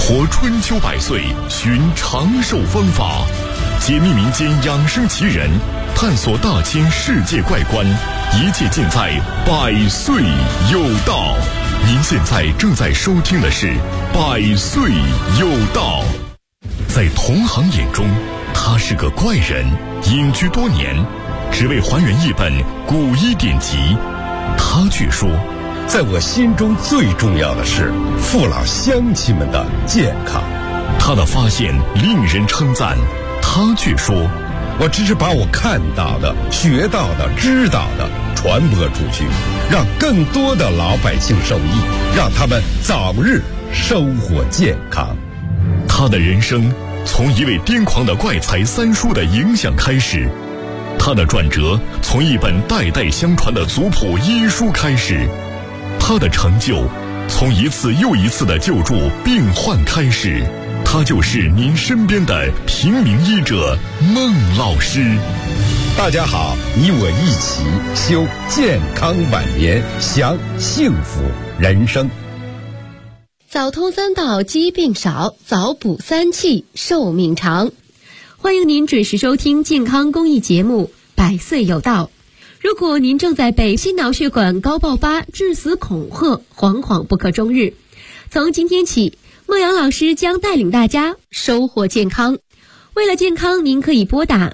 活春秋百岁，寻长寿方法，解密民间养生奇人，探索大千世界怪观，一切尽在百岁有道。您现在正在收听的是百岁有道。在同行眼中，他是个怪人，隐居多年，只为还原一本古医典籍。他却说， 在我心中最重要的是父老乡亲们的健康。 他的发现令人称赞，他却说， 我只是把我看到的、学到的、知道的传播出去，让更多的老百姓受益，让他们早日收获健康。 他的人生从一位癫狂的怪才三叔的影响开始，他的转折从一本代代相传的族谱医书开始，他的成就从一次又一次的救助病患开始。他就是您身边的平民医者孟老师。 大家好，你我一起修健康晚年，享幸福人生。 早通三道，疾病少；早补三气，寿命长。欢迎您准时收听健康公益节目《百岁有道》。如果您正在被心脑血管高爆发、致死恐吓，惶惶不可终日，从今天起，孟阳老师将带领大家收获健康。为了健康，您可以拨打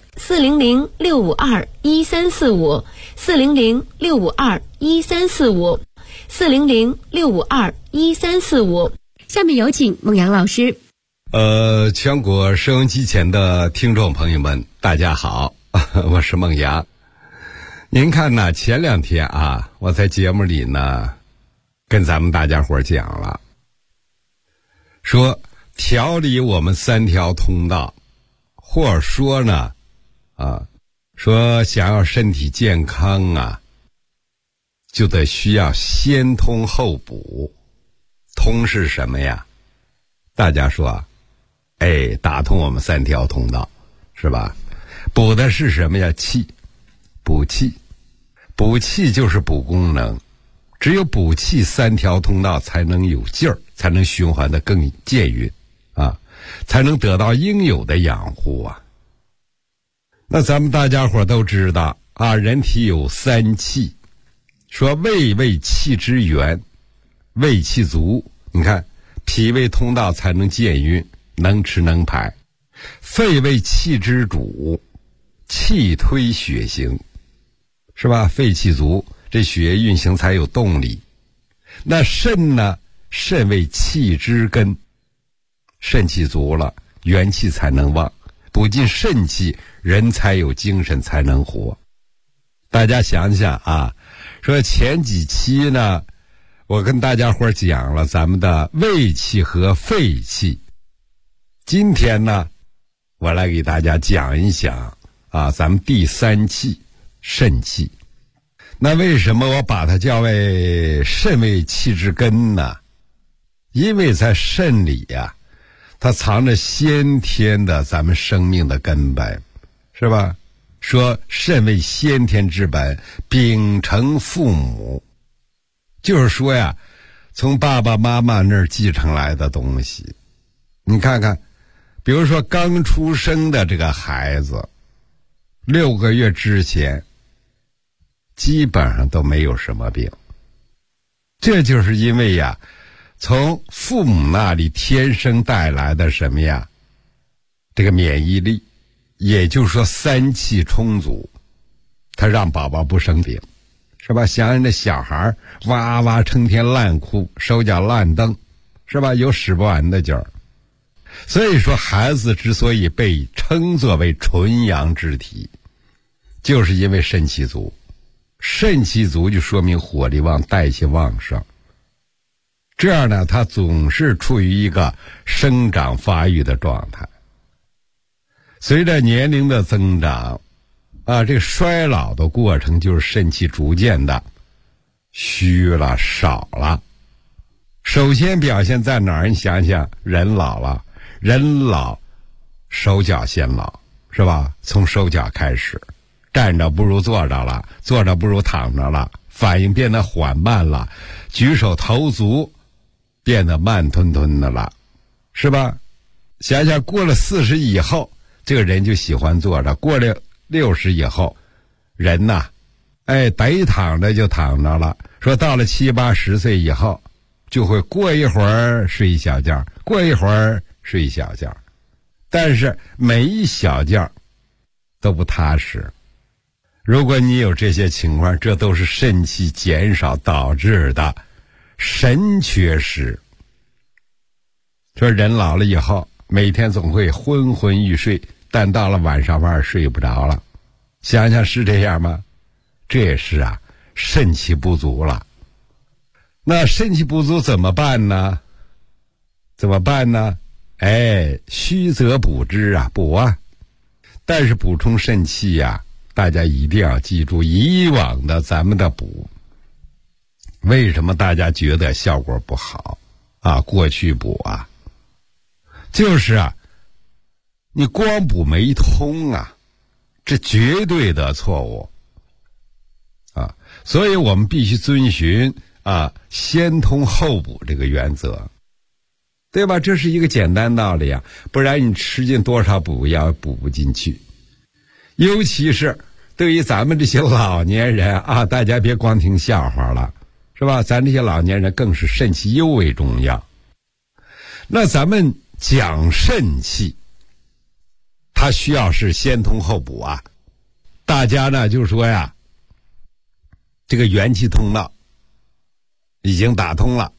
400-652-1345 400-652-1345 400-652-1345。下面有请孟阳老师。 全国收音机前的听众朋友们，大家好，我是孟阳。您看呢，前两天啊，我在节目里呢，跟咱们大家伙讲了，说调理我们三条通道，或者说呢，说想要身体健康啊，就得需要先通后补。通是什么呀？大家说，打通我们三条通道，是吧？补的是什么呀？气，补气。补气就是补功能，只有补气三条通道才能有劲儿，才能循环的更健运啊，才能得到应有的养护啊。那咱们大家伙都知道啊，人体有三气，说胃为气之源，胃气足，你看脾胃通道才能健运，能吃能排；肺为气之主，气推血行，是吧？肺气足，这血液运行才有动力。那肾呢？肾为气之根，肾气足了，元气才能旺，补进肾气，人才有精神，才能活。大家想想啊，说前几期呢，我跟大家伙讲了咱们的胃气和肺气。今天呢，我来给大家讲一讲啊，咱们第三气肾气。那为什么我把它叫为肾为气之根呢？因为在肾里呀，它藏着先天的咱们生命的根本，是吧？说肾为先天之本，秉承父母，就是说呀，从爸爸妈妈那儿继承来的东西。你看看，比如说刚出生的这个孩子，6个月之前基本上都没有什么病，这就是因为呀，从父母那里天生带来的什么呀，这个免疫力，也就是说三气充足，他让宝宝不生病，是吧？想想那小孩哇哇成天烂哭，手脚烂蹬，是吧？有使不完的劲儿。所以说孩子之所以被称作为纯阳之体，就是因为肾气足。肾气足就说明火力旺，代谢旺盛，这样呢，它总是处于一个生长发育的状态。随着年龄的增长啊，这个衰老的过程就是肾气逐渐的虚了少了。首先表现在哪儿？你想想，人老了，人老手脚先老，是吧？从手脚开始，站着不如坐着了，坐着不如躺着了，反应变得缓慢了，举手投足变得慢吞吞的了， 是吧？想想过了40以后，这个人就喜欢坐着；过了60以后，人呐，得躺着就躺着了。说到了70、80岁以后，就会过一会儿睡一小觉，过一会儿睡一小觉，但是每一小觉都不踏实。如果你有这些情况，这都是肾气减少导致的神缺失。说人老了以后，每天总会昏昏欲睡，但到了晚上反而睡不着了。想想是这样吗？这也是肾气不足了。那肾气不足怎么办呢？虚则补之补但是补充肾气大家一定要记住以往的咱们的补。为什么大家觉得效果不好过去补就是你光补没通这绝对的错误所以我们必须遵循先通后补这个原则，对吧？这是一个简单道理不然你吃进多少补药补不进去。尤其是对于咱们这些老年人大家别光听笑话了，是吧？咱这些老年人更是肾气尤为重要。那咱们讲肾气，它需要是先通后补大家呢就说这个元气通道已经打通了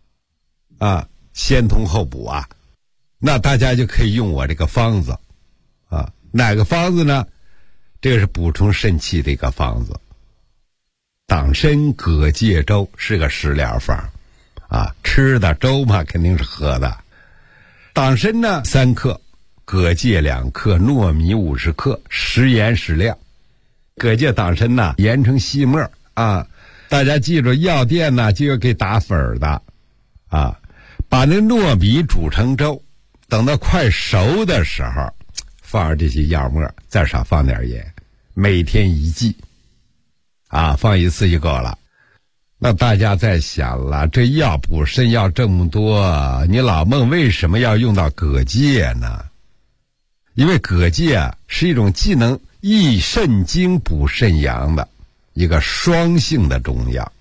先通后补那大家就可以用我这个方子哪个方子呢？这个是补充肾气的一个方子，党参葛芥粥是个食疗方吃的，粥嘛肯定是喝的。党参呢3克，葛芥2克，糯米50克，食盐适量。葛芥党参呢研成细末大家记住，药店呢就要给打粉的把那糯米煮成粥，等到快熟的时候放上这些药末，再少放点盐，每天1剂放1次就够了。那大家在想了，这药补肾药这么多，你老孟为什么要用到葛芥呢？因为葛芥是一种既能益肾精补肾阳的一个双性的中药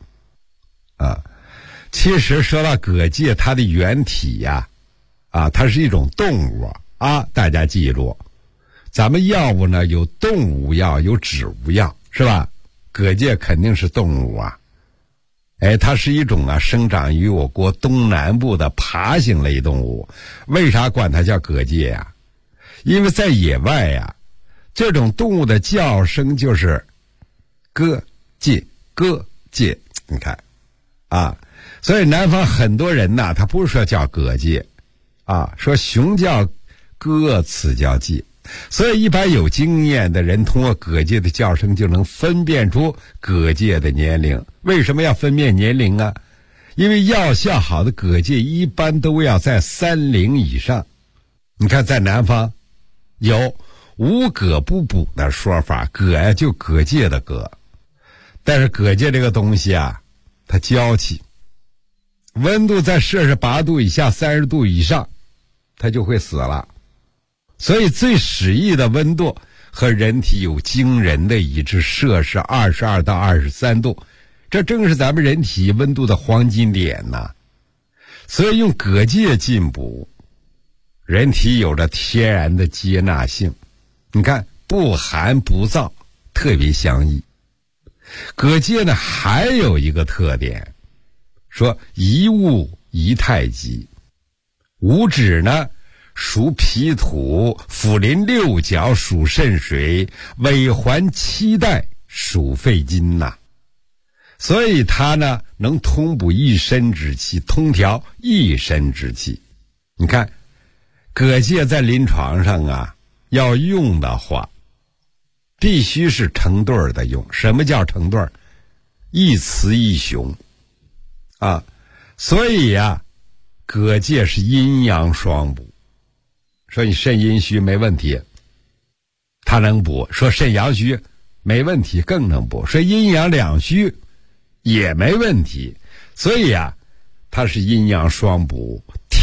其实说到葛芥，它的原体它是一种动物大家记住，咱们药物呢有动物药有植物药，是吧？葛芥肯定是动物它是一种生长于我国东南部的爬行类动物。为啥管它叫葛芥因为在野外这种动物的叫声就是咯芥咯芥，你看所以南方很多人他不是说叫葛芥说雄叫咯，雌叫芥。所以一般有经验的人通过葛芥的叫声就能分辨出葛芥的年龄。为什么要分辨年龄因为药效好的葛芥一般都要在30以上。你看在南方有无葛不补的说法，葛就葛芥的葛，但是葛芥这个东西它娇气，温度在48度以下30度以上它就会死了。所以最适宜的温度和人体有惊人的一致，摄氏22到23度，这正是咱们人体温度的黄金点所以用葛芥进补，人体有着天然的接纳性，你看不寒不燥，特别相宜。葛芥呢还有一个特点，说一物一太极。五指呢属脾土，辅临六角属肾水，尾环7带属肺金所以它呢能通补一身之气，通调一身之气。你看葛芥在临床上要用的话必须是成对的用。什么叫成对？一雌一雄所以葛芥是阴阳双补。说你肾阴虚没问题，它能补；说肾阳虚没问题，更能补；说阴阳两虚也没问题。所以它是阴阳双补，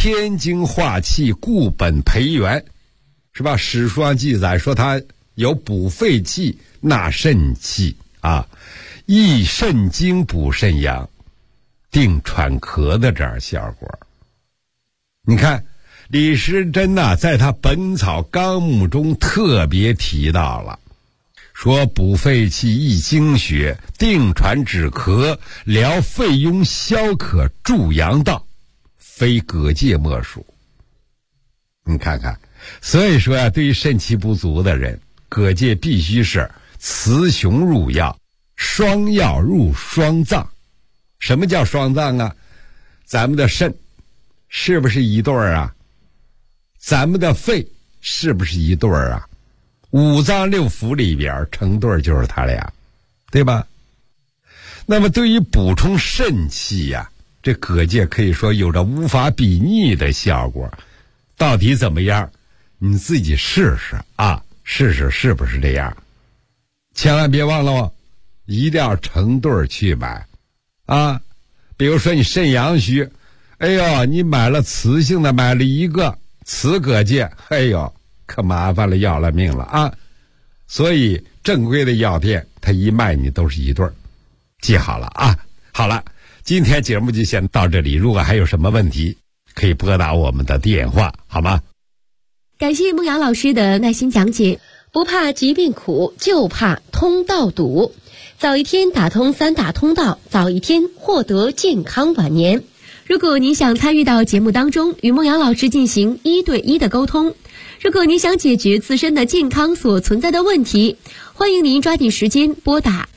天经化气，固本培元，是吧？史书上记载说它有补肺气、纳肾气啊，益肾精、补肾阳、定喘咳的这样效果。你看李时珍呐，在他《本草纲目》中特别提到了，说补肺气、益精血、定喘止咳、疗肺痈消渴、助阳道，非葛芥莫属。你看看，所以说对于肾气不足的人，葛芥必须是雌雄入药，双药入双脏。什么叫双脏啊？咱们的肾是不是一对儿啊？咱们的肺是不是一对儿啊？五脏六腑里边成对儿就是他俩，对吧？那么对于补充肾气呀，这葛芥可以说有着无法比拟的效果。到底怎么样？你自己试试啊，试试是不是这样？千万别忘了哦，一定要成对儿去买啊。比如说你肾阳虚，哎呦，你买了雌性的，买了一个雌葛芥，哎呦，可麻烦了，要了命了啊！所以正规的药店，它一卖你都是一对儿，记好了啊。好了，今天节目就先到这里，如果还有什么问题，可以拨打我们的电话，好吗？ 感谢孟瑶老师的耐心讲解。不怕疾病苦，就怕通道堵。早一天打通3大通道，早一天获得健康晚年。如果您想参与到节目当中，与孟瑶老师进行1对1的沟通，如果您想解决自身的健康所存在的问题，欢迎您抓紧时间拨打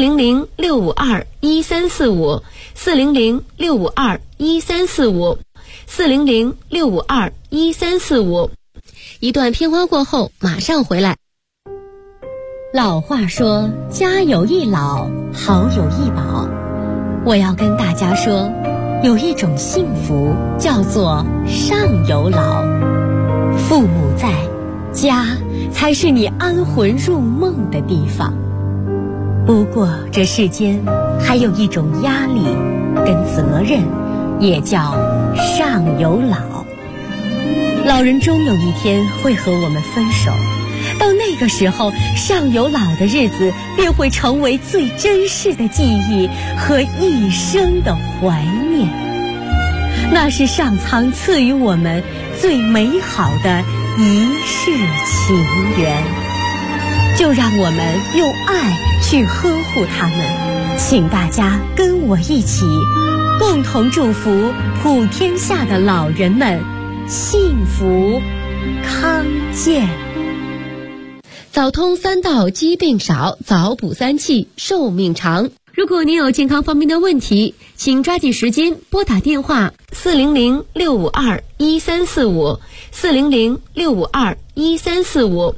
400-652-1345 400-652-1345 400-652-1345。一段片花过后马上回来。老话说，家有一老，好有一宝。我要跟大家说，有一种幸福叫做上有老。父母在，家才是你安魂入梦的地方。不过这世间还有一种压力跟责任，也叫上有老。老人终有一天会和我们分手，到那个时候，上有老的日子便会成为最珍视的记忆和一生的怀念。那是上苍赐予我们最美好的一世情缘，就让我们用爱去呵护他们。请大家跟我一起，共同祝福普天下的老人们幸福康健。早通3道，疾病少；早补3气，寿命长。如果您有健康方面的问题，请抓紧时间拨打电话400-652-1345 400-652-1345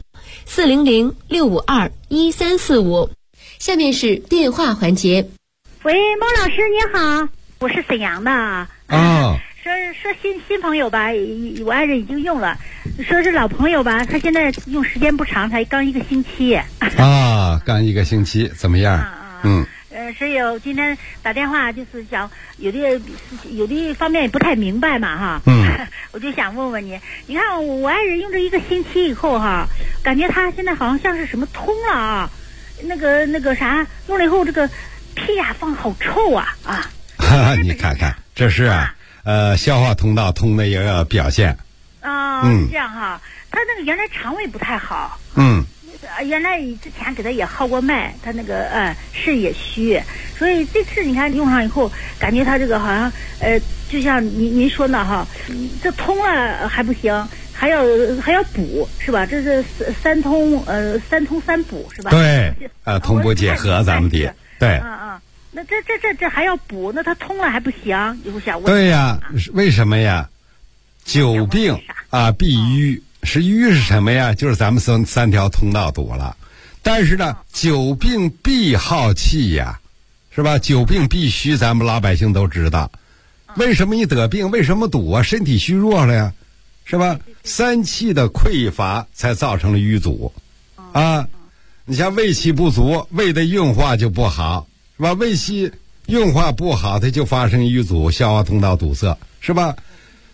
400-652-1345。下面是电话环节。 喂，孟老师你好，我是沈阳的啊。说新朋友吧，我爱人已经用了，说是老朋友吧，他现在用时间不长，才刚1个星期啊，刚1个星期，怎么样？ 所以我今天打电话就是想有的方面也不太明白嘛哈，我就想问问你，你看我爱人用这1个星期以后哈，感觉他现在好像是什么通了啊，那个啥用了以后这个屁呀放好臭啊啊！ 你看看，这是消化通道通的一个表现啊，这样哈，他那个原来肠胃不太好，原来之前给他也号过脉，他那个肾也虚，所以这次你看用上以后，感觉他这个好像就像您说的哈，这通了还不行，还要补是吧？这是3通3补是吧？ 对，同补结合咱们的对。 那这还要补，那他通了还不行？以后想问。 对呀，为什么呀？久病必瘀，是瘀是什么呀？就是咱们3条通道堵了。但是呢，久病必耗气呀，是吧？久病必虚，咱们老百姓都知道。为什么你得病？为什么堵啊？身体虚弱了呀，是吧？3气的匮乏才造成了瘀阻啊。你像胃气不足，胃的运化就不好。是吧？胃气运化不好，它就发生瘀阻，消化通道堵塞，是吧？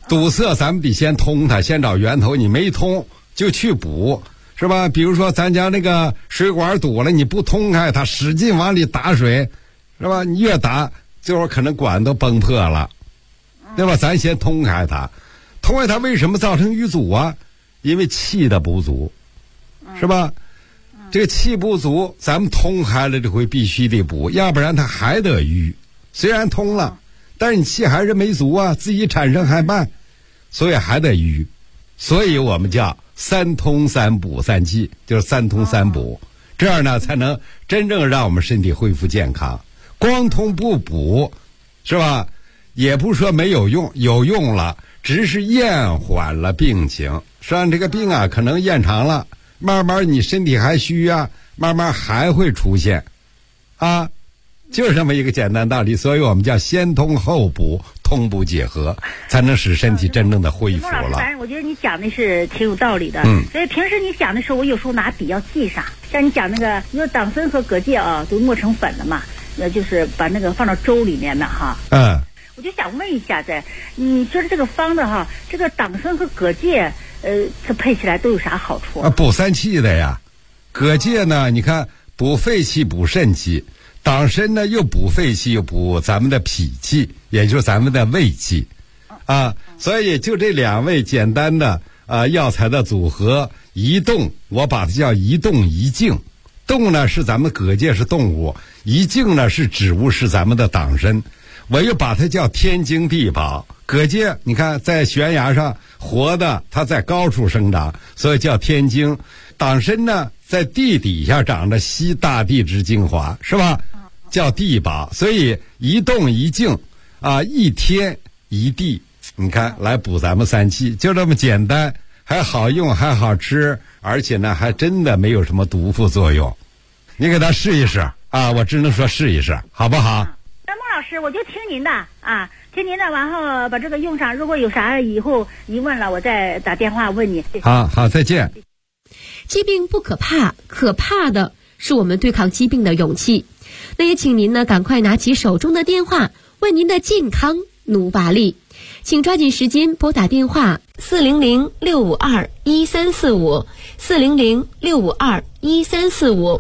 堵塞咱们得先通它，先找源头，你没通就去补，是吧？比如说咱家那个水管堵了，你不通开它，使劲往里打水，是吧？你越打最后可能管都崩破了，对吧？咱先通开它，通开它为什么造成淤阻啊？因为气的不足，是吧？这个气不足，咱们通开了这回必须得补，要不然它还得淤。虽然通了，但是你气还是没足啊，自己产生还慢，所以还得淤。所以我们叫三通三补三气，就是三通三补，这样呢才能真正让我们身体恢复健康。光通不补，是吧？也不是说没有用，有用了，只是延缓了病情。实际上这个病啊，可能延长了，慢慢你身体还虚啊，慢慢还会出现，啊，就是这么一个简单道理。所以我们叫先通后补，通补结合，才能使身体真正的恢复了。 反正我觉得你讲的是挺有道理的。所以平时你讲的时候，我有时候拿笔要记上。像你讲那个，你说党参和葛芥啊，都磨成粉了嘛，就是把那个放到粥里面嘛，哈。我就想问一下，你觉得这个方子哈，这个党参和葛芥，它配起来都有啥好处啊？ 补三气的呀。葛芥呢，你看补肺气、补肾气；党参呢，又补肺气，又补咱们的脾气，也就是咱们的胃气，啊。所以就这两味简单的药材的组合，一动，我把它叫一动一静。动呢是咱们葛芥是动物，一静呢是植物，是咱们的党参。我又把它叫天经地宝。葛芥你看在悬崖上活的，它在高处生长，所以叫天经。党参呢在地底下长着，吸大地之精华，是吧？叫地宝。所以一动一静啊，一天一地，你看来补咱们三气，就这么简单，还好用，还好吃，而且呢还真的没有什么毒副作用。你给它试一试啊，我只能说试一试，好不好？ 孟老师，我就听您的啊，听您的，然后把这个用上。如果有啥以后疑问了，我再打电话问你。 好，再见。 疾病不可怕，可怕的是我们对抗疾病的勇气。那也请您呢赶快拿起手中的电话，为您的健康努把力。请抓紧时间拨打电话400-652-1345 400-652-1345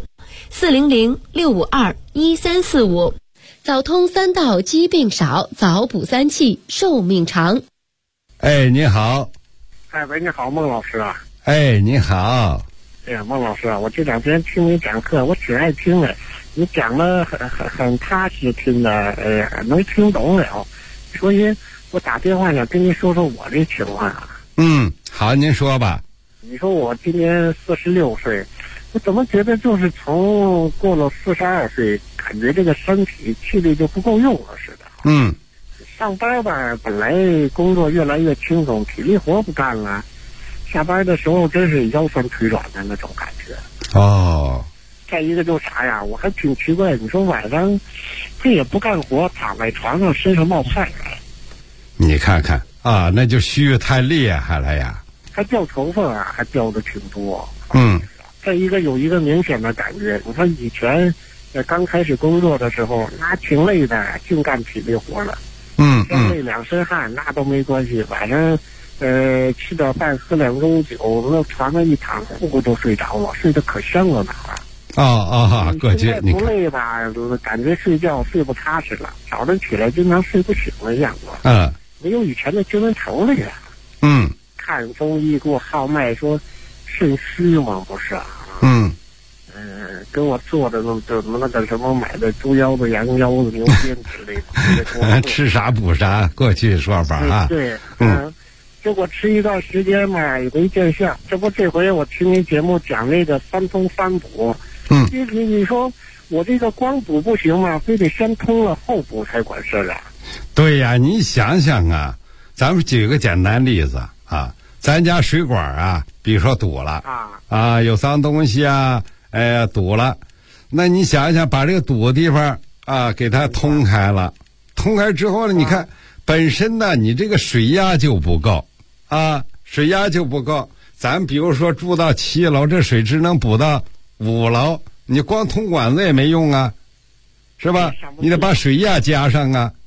400-652-1345。早通三道，疾病少；早补三气，寿命长。 哎，你好。 哎，喂，你好，孟老师啊。 哎，你好。 哎呀，孟老师啊，我这两天听你讲课，我挺爱听的。你讲的很踏实，听的能听懂了。所以我打电话想跟您说说我这情况啊。 好，您说吧。 你说我今年46岁，我怎么觉得就是从过了42岁，感觉这个身体气力就不够用了似的。上班吧，本来工作越来越轻松，体力活不干了，下班的时候真是腰酸腿软的那种感觉。再一个就是啥呀，我还挺奇怪，你说晚上这也不干活，躺在床上身上冒汗来。 你看看啊，那就虚太厉害了呀。 还掉头发啊，还掉的挺多。再一个有一个明显的感觉，你说以前刚开始工作的时候，那挺累的，净干体力活了。累两身汗那都没关系，晚上吃点饭喝两盅酒，那床上一躺，呼呼都睡着了，睡得可香了呢。 葛芥，你不累吧？感觉睡觉睡不踏实了，早上起来经常睡不醒的样子。没有以前的精神头了呀。看中医给我号脉说肾虚吗？不是啊。跟我做的那个什么买的猪腰子、羊腰子、牛鞭之类的， 吃啥补啥，过去说法啊。 对，结果吃一段时间嘛也没见效。这不这回我听你节目讲那个三通三补。你说我这个光补不行吗？非得先通了后补才管事啊。 对呀，你想想啊，咱们举个简单例子啊，咱家水管啊，比如说堵了有脏东西啊，堵了，那你想一想，把这个堵的地方啊给它通开了，通开之后呢，你看本身呢你这个水压就不够水压就不够。咱比如说住到7楼，这水只能补到5楼，你光通管子也没用啊，是吧？你得把水压加上啊。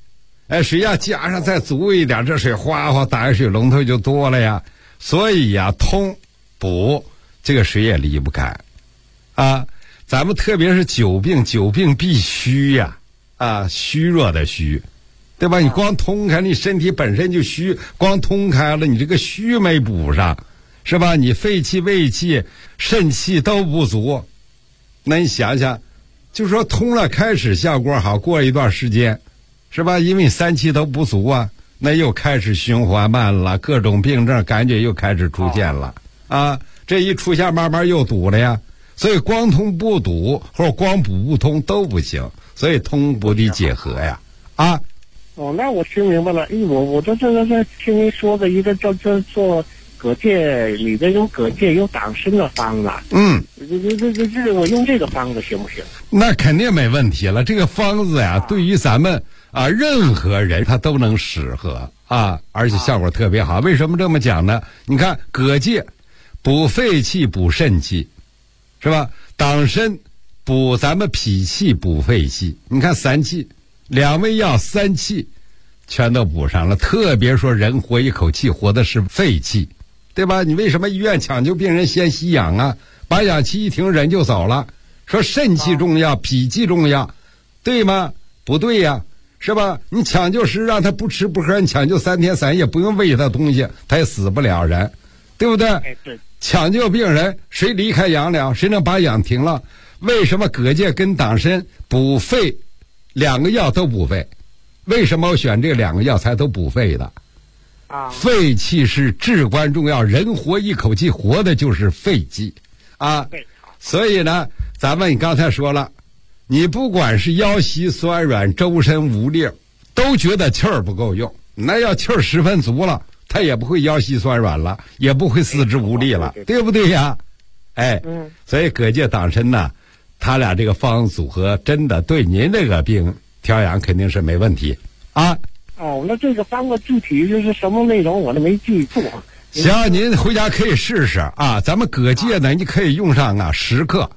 水要加上再足一点，这水哗哗打水龙头就多了呀。所以呀，通补这个水也离不开啊。咱们特别是久病必虚呀，虚弱的虚，对吧？你光通开，你身体本身就虚，光通开了，你这个虚没补上，是吧？你肺气、胃气、肾气都不足，那你想想，就说通了开始效果好，过一段时间，是吧？因为三气都不足啊，那又开始循环慢了，各种病症感觉又开始出现了啊。这一出现，慢慢又堵了呀。所以光通不堵，或者光补不通都不行，所以通补得结合呀。 那我听明白了。我这听您说的一个叫做蛤蚧，里边有蛤蚧有党参的方子。这我用这个方子行不行？ 那肯定没问题了。这个方子呀，对于咱们任何人他都能适合而且效果特别好。为什么这么讲呢？你看蛤蚧补肺气补肾气，是吧？党参补咱们脾气补肺气，你看三气2味药3气全都补上了。特别说人活一口气，活的是肺气，对吧？你为什么医院抢救病人先吸氧啊？把氧气一停人就走了，说肾气重要脾气重要，对吗？不对呀，是吧？你抢救时让他不吃不喝，你抢救3天3夜不用喂他东西，他也死不了人，对不对？ 对。 抢救病人谁离开氧了，谁能把氧停了？为什么蛤蚧跟党参补肺2个药都补肺？为什么我选这2个药材都补肺的？肺气是至关重要，人活一口气，活的就是肺气所以呢，咱们你刚才说了，你不管是腰膝酸软、周身无力，都觉得气儿不够用，那要气儿10分足了，他也不会腰膝酸软了，也不会四肢无力了，对不对呀？所以蛤蚧党参呢，他俩这个方组合真的对您这个病调养肯定是没问题那这个方子具体就是什么内容我都没记住。 行，您回家可以试试咱们蛤蚧呢，你可以用上10克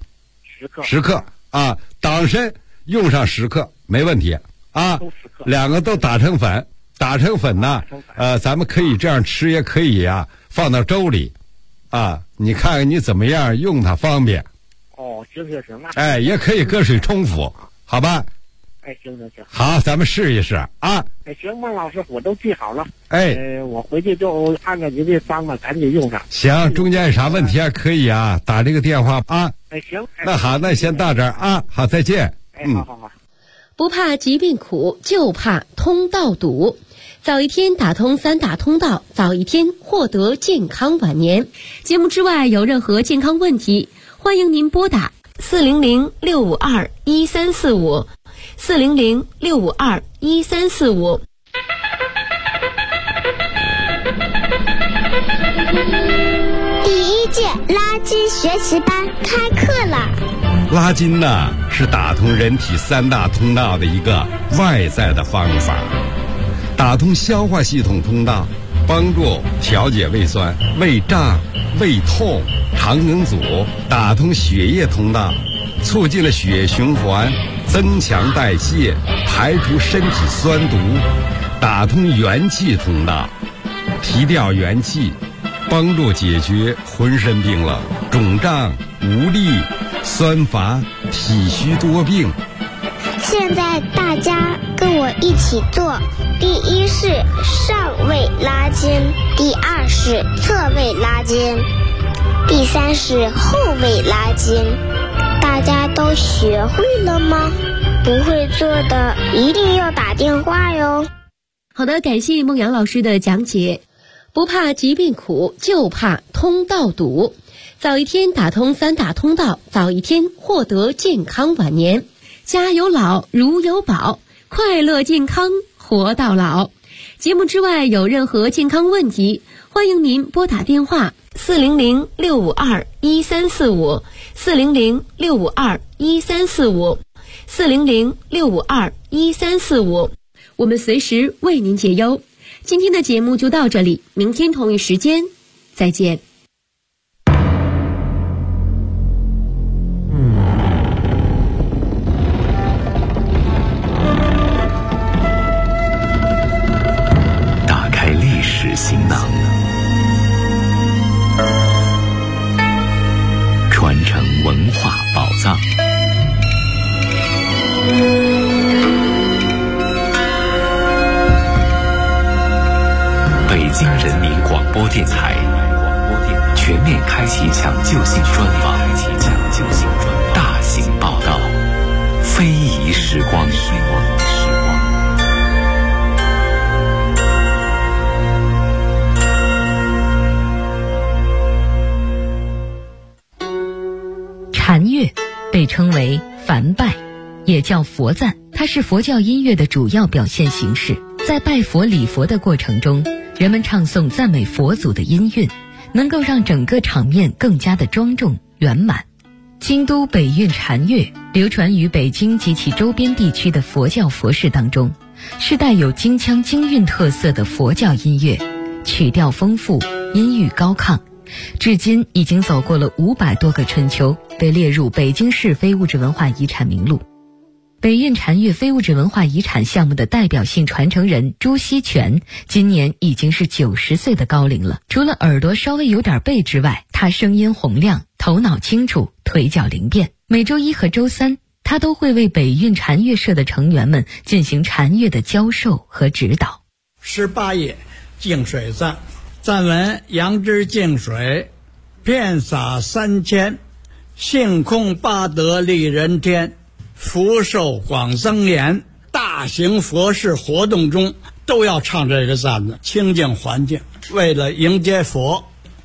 ，10克党参用上10克没问题2个都打成粉。打成粉呢，咱们可以这样吃，也可以放到粥里你看看你怎么样用它方便。 行也可以搁水冲服，好吧？ 行。 好，咱们试一试行，孟老师，我都记好了。我回去就按照您这方子赶紧用上。 行，中间有啥问题可以打这个电话行。 那好，那先到这儿好，再见。 好。 不怕疾病苦，就怕通道堵。早一天打通3大通道，早一天获得健康晚年。节目之外有任何健康问题，欢迎您拨打400-652-1345 400-652-1345。 第1届拉筋学习班开课了。 拉筋呢，是打通人体3大通道的一个外在的方法，打通消化系统通道，帮助调节胃酸、胃胀、胃痛、肠梗阻；打通血液通道，促进了血液循环，增强代谢，排除身体酸毒；打通元气通道，提调元气，帮助解决浑身冰冷、肿胀、无力、酸乏、体虚多病。 现在大家跟我一起做，第1是上位拉筋，第2是侧位拉筋，第3是后位拉筋。大家都学会了吗？不会做的一定要打电话哟。 好的，感谢孟阳老师的讲解。不怕疾病苦，就怕通道堵。早一天打通3大通道，早一天获得健康晚年。家有老，如有宝，快乐健康活到老。节目之外有任何健康问题，欢迎您拨打电话400-652-1345 400-652-1345 400-652-1345，我们随时为您解忧。今天的节目就到这里，明天同一时间再见。 播电台全面开启抢救性专访，大型报道，非遗时光。 禅乐被称为梵拜，也叫佛赞，它是佛教音乐的主要表现形式。在拜佛礼佛的过程中，人们唱诵赞美佛祖的音韵，能够让整个场面更加的庄重圆满。京都北韵禅乐流传于北京及其周边地区的佛教佛事当中，是带有京腔京韵特色的佛教音乐，曲调丰富，音域高亢，至今已经走过了500多个春秋，被列入北京市非物质文化遗产名录。北韵禅乐非物质文化遗产项目的代表性传承人朱锡全今年已经是90岁的高龄了。除了耳朵稍微有点背之外，他声音洪亮，头脑清楚，腿脚灵便。每周1和周3，他都会为北韵禅乐社的成员们进行禅乐的教授和指导。 18页净水赞，赞文：杨枝净水，遍洒3000，性空八德利人天，福寿广增延。大型佛事活动中都要唱这个赞子，清净环境，为了迎接佛。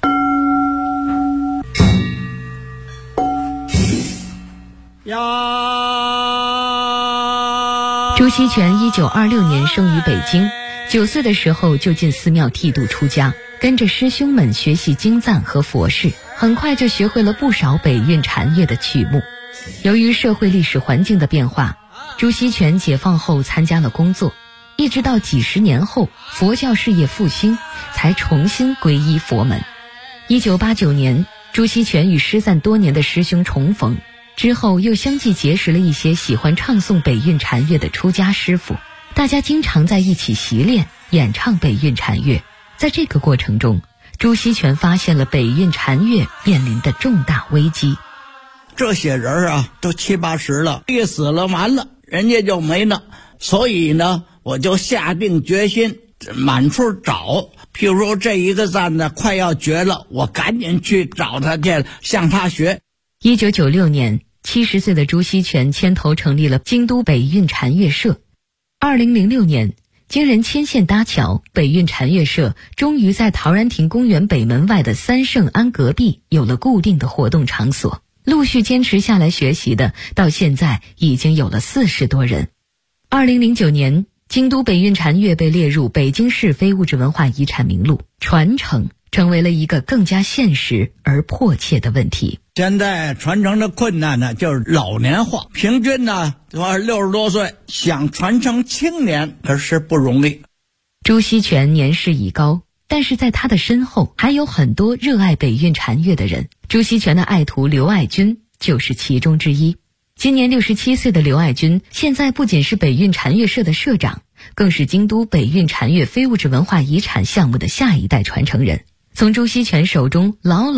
朱锡全1926年生于北京，9岁的时候就进寺庙剃度出家，跟着师兄们学习经赞和佛事，很快就学会了不少北韵禅乐的曲目。由于社会历史环境的变化，朱锡全解放后参加了工作，一直到几十年后佛教事业复兴，才重新皈依佛门。1989年，朱锡全与失散多年的师兄重逢，之后又相继结识了一些喜欢唱诵北韵禅乐的出家师傅，大家经常在一起习练演唱北韵禅乐。在这个过程中，朱锡全发现了北韵禅乐面临的重大危机。 这些人啊，都70、80了，一死了完了，人家就没了。所以呢，我就下定决心满处找。譬如说这一个赞呢快要绝了，我赶紧去找他去，向他学。 1996年，70岁的朱锡全牵头成立了京都北韵禅乐社。2006年，经人牵线搭桥，北韵禅乐社终于在陶然亭公园北门外的三圣庵隔壁有了固定的活动场所。陆续坚持下来学习的，到现在已经有了40多人。2009年，京都北韵禅乐被列入北京市非物质文化遗产名录，传承成为了一个更加现实而迫切的问题。 现在传承的困难呢，就是老年化，平均呢60多岁，想传承青年可是不容易。 朱锡全年事已高，但是在他的身后还有很多热爱北韵禅乐的人。朱锡全的爱徒刘爱军就是其中之一。今年67岁的刘爱军，现在不仅是北韵禅乐社的社长，更是京都北韵禅乐非物质文化遗产项目的下一代传承人。从朱锡全手中牢牢